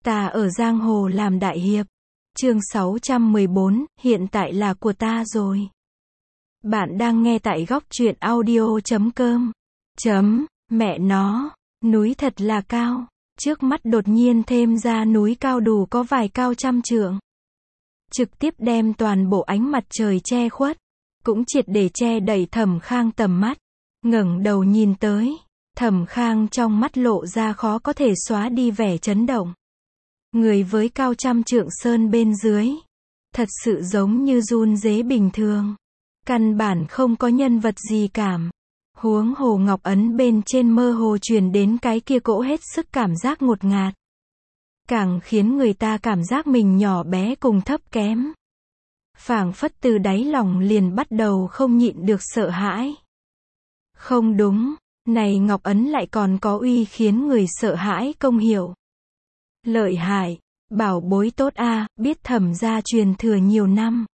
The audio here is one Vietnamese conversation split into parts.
Ta ở giang hồ làm đại hiệp. Chương 614, hiện tại là của ta rồi. Bạn đang nghe tại góc truyện audio.com. Mẹ nó, núi thật là cao. Trước mắt đột nhiên thêm ra núi cao đủ có vài cao trăm trượng. Trực tiếp đem toàn bộ ánh mặt trời che khuất. Cũng triệt để che đậy Thẩm Khang tầm mắt. Ngẩng đầu nhìn tới. Thẩm Khang trong mắt lộ ra khó có thể xóa đi vẻ chấn động. Người với cao trăm trượng sơn bên dưới. Thật sự giống như run rế bình thường. Căn bản không có nhân vật gì cảm. Huống hồ ngọc ấn bên trên mơ hồ truyền đến cái kia cỗ hết sức cảm giác ngột ngạt. Càng khiến người ta cảm giác mình nhỏ bé cùng thấp kém. Phảng phất từ đáy lòng liền bắt đầu không nhịn được sợ hãi. Không đúng, này ngọc ấn lại còn có uy khiến người sợ hãi công hiệu. Lợi hại, bảo bối tốt a, biết Thẩm gia truyền thừa nhiều năm.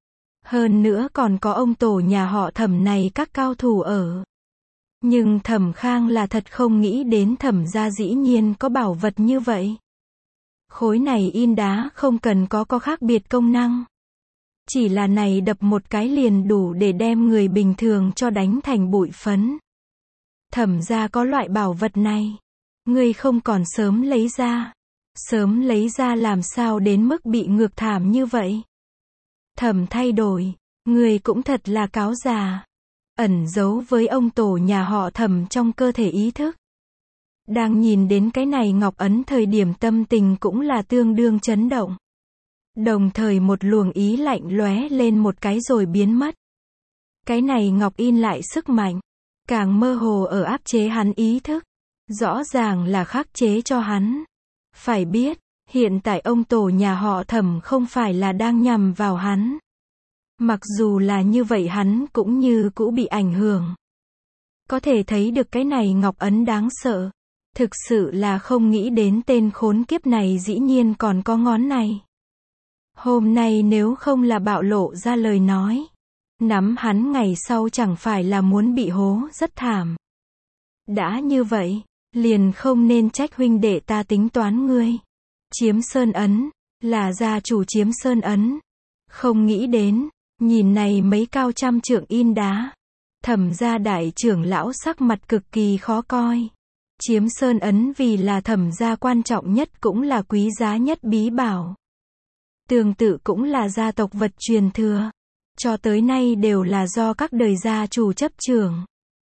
Hơn nữa còn có ông tổ nhà họ Thẩm này các cao thủ ở. Nhưng Thẩm Khang là thật không nghĩ đến Thẩm gia dĩ nhiên có bảo vật như vậy. Khối này in đá không cần có khác biệt công năng. Chỉ là này đập một cái liền đủ để đem người bình thường cho đánh thành bụi phấn. Thẩm gia có loại bảo vật này. Ngươi không còn sớm lấy ra. Sớm lấy ra làm sao đến mức bị ngược thảm như vậy. Thẩm thay đổi. Ngươi cũng thật là cáo già. Ẩn giấu với ông tổ nhà họ Thẩm trong cơ thể ý thức. Đang nhìn đến cái này ngọc ấn thời điểm tâm tình cũng là tương đương chấn động. Đồng thời một luồng ý lạnh lóe lên một cái rồi biến mất. Cái này ngọc in lại sức mạnh. Càng mơ hồ ở áp chế hắn ý thức. Rõ ràng là khắc chế cho hắn. Phải biết, hiện tại ông tổ nhà họ Thẩm không phải là đang nhằm vào hắn. Mặc dù là như vậy hắn cũng như cũ bị ảnh hưởng. Có thể thấy được cái này ngọc ấn đáng sợ. Thực sự là không nghĩ đến tên khốn kiếp này dĩ nhiên còn có ngón này. Hôm nay nếu không là bạo lộ ra lời nói. Nắm hắn ngày sau chẳng phải là muốn bị hố rất thảm. Đã như vậy, liền không nên trách huynh đệ ta tính toán ngươi. Chiếm sơn ấn, là gia chủ chiếm sơn ấn. Không nghĩ đến, nhìn này mấy cao trăm trượng in đá. Thẩm gia đại trưởng lão sắc mặt cực kỳ khó coi. Chiếm sơn ấn vì là Thẩm gia quan trọng nhất cũng là quý giá nhất bí bảo. Tương tự cũng là gia tộc vật truyền thừa. Cho tới nay đều là do các đời gia chủ chấp trưởng.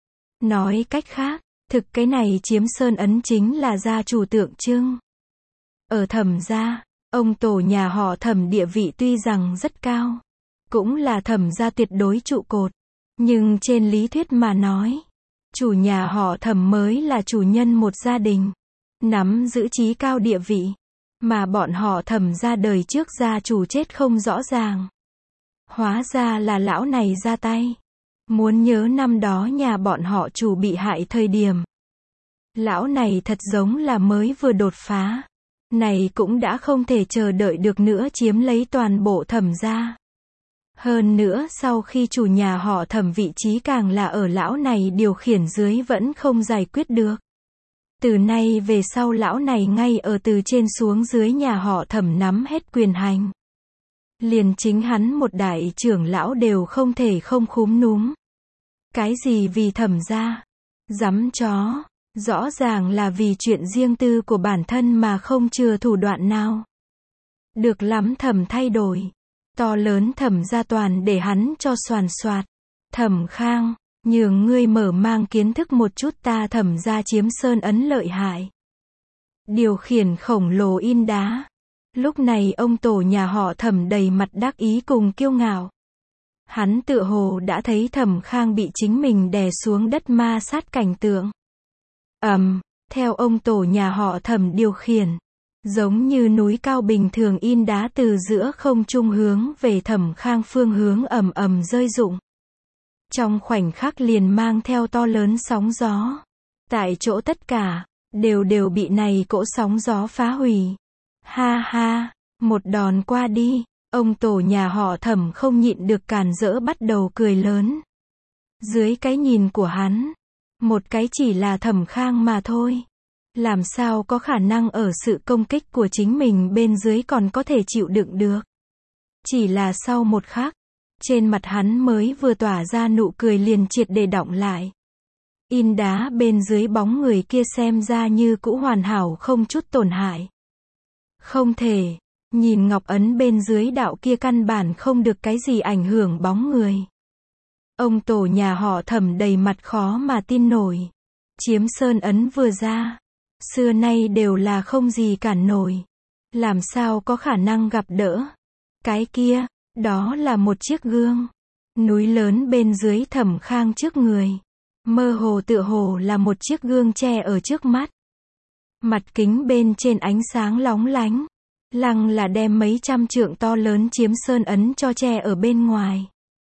Nói cách khác, thực cái này chiếm sơn ấn chính là gia chủ tượng trưng. Ở Thẩm gia, ông tổ nhà họ Thẩm địa vị tuy rằng rất cao. Cũng là Thẩm gia tuyệt đối trụ cột. Nhưng trên lý thuyết mà nói, chủ nhà họ Thẩm mới là chủ nhân một gia đình. Nắm giữ chí cao địa vị. Mà bọn họ Thẩm gia đời trước gia chủ chết không rõ ràng. Hóa ra là lão này ra tay. Muốn nhớ năm đó nhà bọn họ chủ bị hại thời điểm. Lão này thật giống là mới vừa đột phá. Này cũng đã không thể chờ đợi được nữa chiếm lấy toàn bộ Thẩm gia. Hơn nữa sau khi chủ nhà họ Thẩm vị trí càng là ở lão này điều khiển dưới vẫn không giải quyết được. Từ nay về sau lão này ngay ở từ trên xuống dưới nhà họ Thẩm nắm hết quyền hành. Liền chính hắn một đại trưởng lão đều không thể không khúm núm. Cái gì vì Thẩm gia? Dắm chó. Rõ ràng là vì chuyện riêng tư của bản thân mà không chừa thủ đoạn nào. Được lắm Thẩm thay đổi. To lớn Thẩm gia toàn để hắn cho soàn soạt. Thẩm Khang, nhường ngươi mở mang kiến thức một chút ta Thẩm gia chiếm sơn ấn lợi hại. Điều khiển khổng lồ in đá. Lúc này ông tổ nhà họ Thẩm đầy mặt đắc ý cùng kiêu ngạo. Hắn tựa hồ đã thấy Thẩm Khang bị chính mình đè xuống đất ma sát cảnh tượng. Theo ông tổ nhà họ Thẩm điều khiển. Giống như núi cao bình thường in đá từ giữa không trung hướng về Thẩm Khang phương hướng ầm ầm rơi rụng. Trong khoảnh khắc liền mang theo to lớn sóng gió. Tại chỗ tất cả, đều bị này cỗ sóng gió phá hủy. Ha ha, một đòn qua đi, ông tổ nhà họ Thẩm không nhịn được càn rỡ bắt đầu cười lớn. Dưới cái nhìn của hắn, một cái chỉ là Thẩm Khang mà thôi. Làm sao có khả năng ở sự công kích của chính mình bên dưới còn có thể chịu đựng được. Chỉ là sau một khắc, trên mặt hắn mới vừa tỏa ra nụ cười liền triệt để đọng lại. In đá bên dưới bóng người kia xem ra như cũ hoàn hảo không chút tổn hại. Không thể, nhìn ngọc ấn bên dưới đạo kia căn bản không được cái gì ảnh hưởng bóng người. Ông tổ nhà họ Thẩm đầy mặt khó mà tin nổi. Chiếm sơn ấn vừa ra, xưa nay đều là không gì cản nổi. Làm sao có khả năng gặp đỡ. Cái kia, đó là một chiếc gương. Núi lớn bên dưới Thẩm Khang trước người. Mơ hồ tựa hồ là một chiếc gương tre ở trước mắt. Mặt kính bên trên ánh sáng lóng lánh. Lăng là đem mấy trăm trượng to lớn chiếm sơn ấn cho che ở bên ngoài.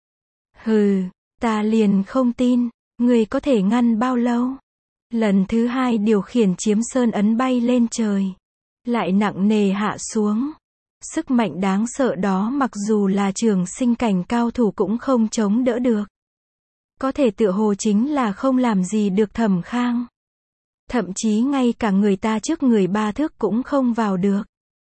Hừ, ta liền không tin, người có thể ngăn bao lâu. Lần thứ hai điều khiển chiếm sơn ấn bay lên trời. Lại nặng nề hạ xuống. Sức mạnh đáng sợ đó mặc dù là trường sinh cảnh cao thủ cũng không chống đỡ được. Có thể tựa hồ chính là không làm gì được Thẩm Khang. Thậm chí ngay cả người ta trước người 3 thước cũng không vào được.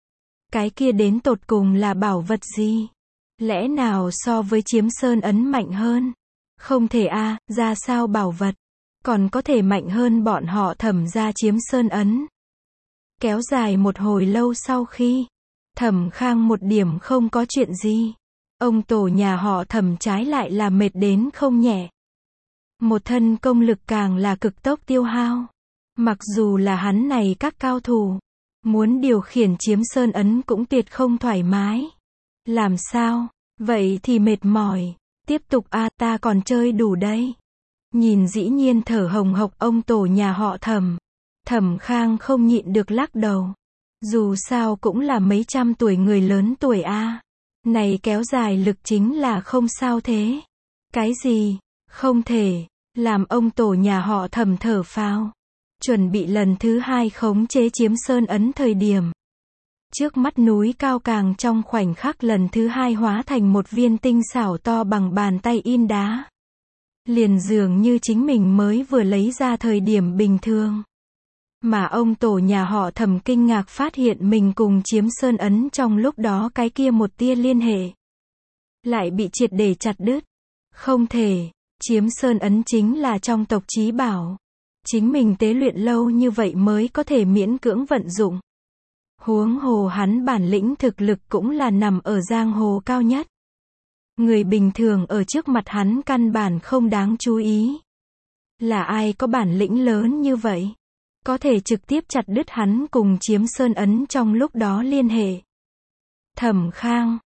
Cái kia đến tột cùng là bảo vật gì? Lẽ nào so với chiếm sơn ấn mạnh hơn? Không thể a, ra sao bảo vật? Còn có thể mạnh hơn bọn họ Thẩm gia chiếm sơn ấn. Kéo dài một hồi lâu sau khi Thẩm Khang một điểm không có chuyện gì. Ông tổ nhà họ Thẩm trái lại là mệt đến không nhẹ. Một thân công lực càng là cực tốc tiêu hao. Mặc dù là hắn này các cao thủ, muốn điều khiển chiếm sơn ấn cũng tuyệt không thoải mái. Làm sao? Vậy thì mệt mỏi. Tiếp tục a, ta còn chơi đủ đây. Nhìn dĩ nhiên thở hồng hộc ông tổ nhà họ Thẩm. Thẩm Khang không nhịn được lắc đầu. Dù sao cũng là mấy trăm tuổi người lớn tuổi a. Này kéo dài lực chính là không sao thế. Cái gì? Không thể. Làm ông tổ nhà họ Thẩm thở phào. Chuẩn bị lần thứ hai khống chế chiếm sơn ấn thời điểm. Trước mắt núi cao càng trong khoảnh khắc lần thứ hai hóa thành một viên tinh xảo to bằng bàn tay in đá. Liền dường như chính mình mới vừa lấy ra thời điểm bình thường. Mà ông tổ nhà họ Thẩm kinh ngạc phát hiện mình cùng chiếm sơn ấn trong lúc đó cái kia một tia liên hệ. Lại bị triệt để chặt đứt. Không thể, chiếm sơn ấn chính là trong tộc chí bảo. Chính mình tế luyện lâu như vậy mới có thể miễn cưỡng vận dụng. Huống hồ hắn bản lĩnh thực lực cũng là nằm ở giang hồ cao nhất. Người bình thường ở trước mặt hắn căn bản không đáng chú ý. Là ai có bản lĩnh lớn như vậy? Có thể trực tiếp chặt đứt hắn cùng chiếm sơn ấn trong lúc đó liên hệ. Thẩm Khang,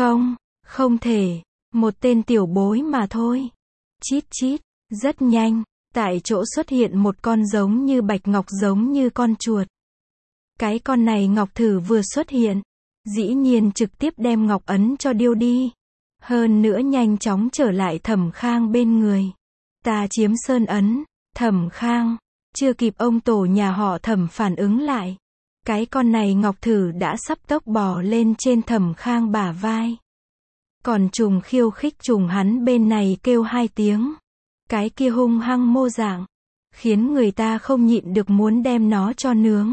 không thể, một tên tiểu bối mà thôi. Chít chít, rất nhanh, tại chỗ xuất hiện một con giống như bạch ngọc giống như con chuột. Cái con này ngọc thử vừa xuất hiện, dĩ nhiên trực tiếp đem ngọc ấn cho điêu đi. Hơn nữa nhanh chóng trở lại Thẩm Khang bên người. Ta chiếm sơn ấn, Thẩm Khang, chưa kịp ông tổ nhà họ Thẩm phản ứng lại. Cái con này ngọc thử đã sắp tốc bò lên trên Thẩm Khang bả vai. Còn trùng khiêu khích trùng hắn bên này kêu 2 tiếng. Cái kia hung hăng mô dạng, khiến người ta không nhịn được muốn đem nó cho nướng.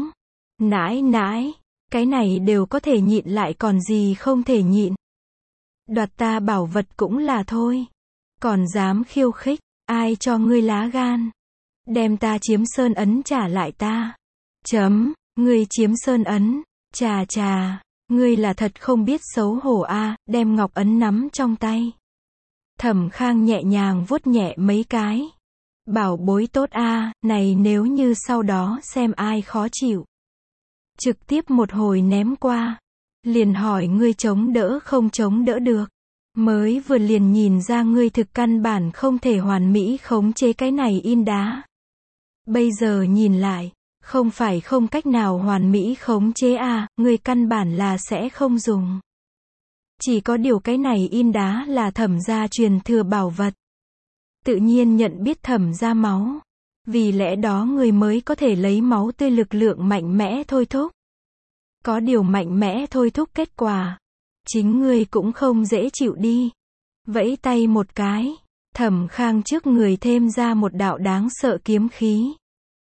Nãi, cái này đều có thể nhịn lại còn gì không thể nhịn. Đoạt ta bảo vật cũng là thôi. Còn dám khiêu khích, ai cho ngươi lá gan. Đem ta chiếm sơn ấn trả lại ta. Ngươi chiếm sơn ấn, chà, ngươi là thật không biết xấu hổ a, đem ngọc ấn nắm trong tay. Thẩm Khang nhẹ nhàng vuốt nhẹ mấy cái. Bảo bối tốt a, này nếu như sau đó xem ai khó chịu. Trực tiếp một hồi ném qua. Liền hỏi ngươi chống đỡ không chống đỡ được. Mới vừa liền nhìn ra ngươi thực căn bản không thể hoàn mỹ khống chế cái này in đá. Bây giờ nhìn lại, không phải không cách nào hoàn mỹ khống chế a, ngươi căn bản là sẽ không dùng. Chỉ có điều cái này in đá là Thẩm gia truyền thừa bảo vật. Tự nhiên nhận biết Thẩm gia máu. Vì lẽ đó người mới có thể lấy máu tươi lực lượng mạnh mẽ thôi thúc. Có điều mạnh mẽ thôi thúc kết quả. Chính ngươi cũng không dễ chịu đi. Vẫy tay một cái. Thẩm Khang trước người thêm ra một đạo đáng sợ kiếm khí.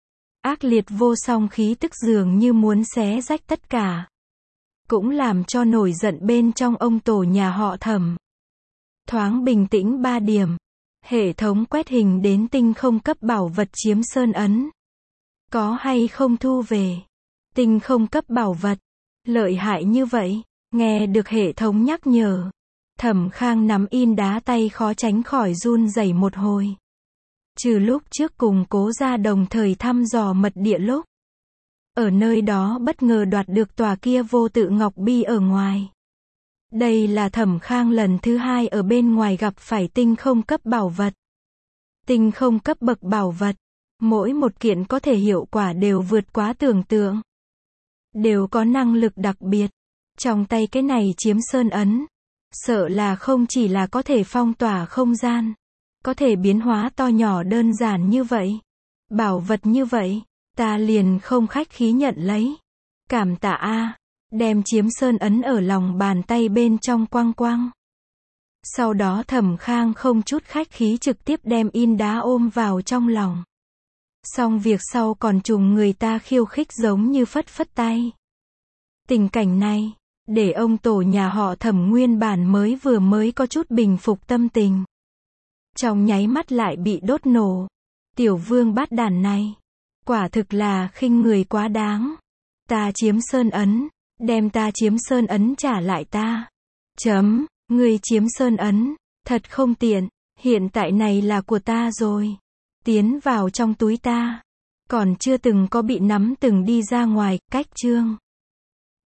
Ác liệt vô song khí tức dường như muốn xé rách tất cả. Cũng làm cho nổi giận bên trong ông tổ nhà họ Thẩm. Thoáng bình tĩnh 3 điểm. Hệ thống quét hình đến tinh không cấp bảo vật chiếm sơn ấn. Có hay không thu về? Tinh không cấp bảo vật. Lợi hại như vậy. Nghe được hệ thống nhắc nhở. Thẩm Khang nắm in đá tay khó tránh khỏi run rẩy một hồi. Trừ lúc trước cùng Cố Gia đồng thời thăm dò mật địa lúc. Ở nơi đó bất ngờ đoạt được tòa kia vô tự ngọc bi ở ngoài. Đây là Thẩm Khang lần thứ 2 ở bên ngoài gặp phải tinh không cấp bảo vật. Tinh không cấp bậc bảo vật. Mỗi một kiện có thể hiệu quả đều vượt quá tưởng tượng. Đều có năng lực đặc biệt. Trong tay cái này chiếm sơn ấn. Sợ là không chỉ là có thể phong tỏa không gian. Có thể biến hóa to nhỏ đơn giản như vậy. Bảo vật như vậy. Ta liền không khách khí nhận lấy. Cảm tạ a. Đem chiếm sơn ấn ở lòng bàn tay bên trong quăng quăng. Sau đó Thẩm Khang không chút khách khí trực tiếp đem in đá ôm vào trong lòng. Xong việc sau còn trùng người ta khiêu khích giống như phất phất tay. Tình cảnh này, để ông tổ nhà họ Thẩm nguyên bản mới có chút bình phục tâm tình. Trong nháy mắt lại bị đốt nổ. Tiểu vương bát đản này. Quả thực là khinh người quá đáng. Ta chiếm sơn ấn. Đem ta chiếm sơn ấn trả lại ta. Ngươi chiếm sơn ấn. Thật không tiện. Hiện tại này là của ta rồi. Tiến vào trong túi ta. Còn chưa từng có bị nắm từng đi ra ngoài. Cách chương.